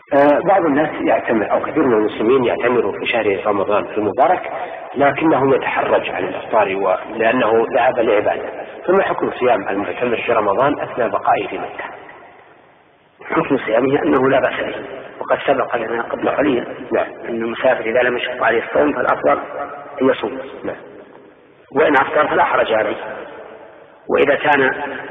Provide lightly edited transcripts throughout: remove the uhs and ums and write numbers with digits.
بعض الناس يعتمر أو كثير من المسلمين يعتمروا في شهر رمضان المبارك، لكنه يتحرج عن الإفطار لأنه ذهب لعبادة. ثم حكم صيام المعتمر في رمضان أثناء بقائه في مكة؟ حكم صيامه أنه لا بأس به، وقد سبق لنا قبل قليل أن المسافر إذا لم يشق عليه الصوم فالأفضل أن يصوم، وإن أفطر فلا حرج عليه. وإذا كان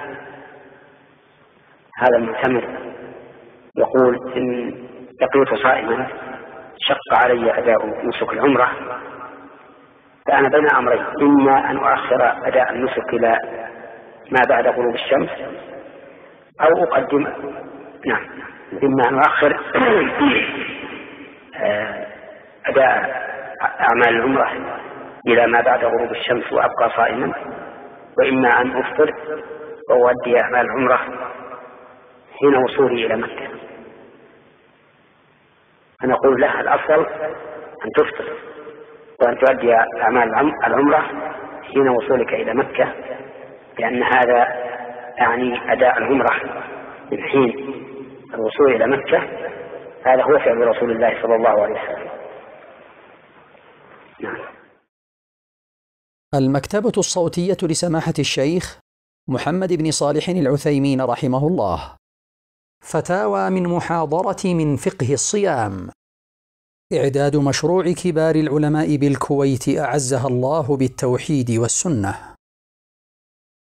هذا المعتمر يقول إن بقيت صائما شق علي أداء نسك العمرة، فأنا بين أمرين: إما أن أؤخر أداء النسك إلى ما بعد غروب الشمس، أو أقدم إما أن أؤخر أداء أعمال العمرة إلى ما بعد غروب الشمس وأبقى صائما، وإما أن أفطر وأؤدي أعمال العمرة حين وصولي إلى مكة. فنقول له الأفضل أن تفطر وأن تؤدي أعمال العمرة حين وصولك إلى مكة، لأن هذا يعني أداء العمرة من حين الوصول إلى مكة. هذا هو فعل رسول الله صلى الله عليه وسلم. المكتبة الصوتية لسماحة الشيخ محمد بن صالح العثيمين رحمه الله. فتاوى من محاضرة من فقه الصيام. إعداد مشروع كبار العلماء بالكويت أعزها الله بالتوحيد والسنة.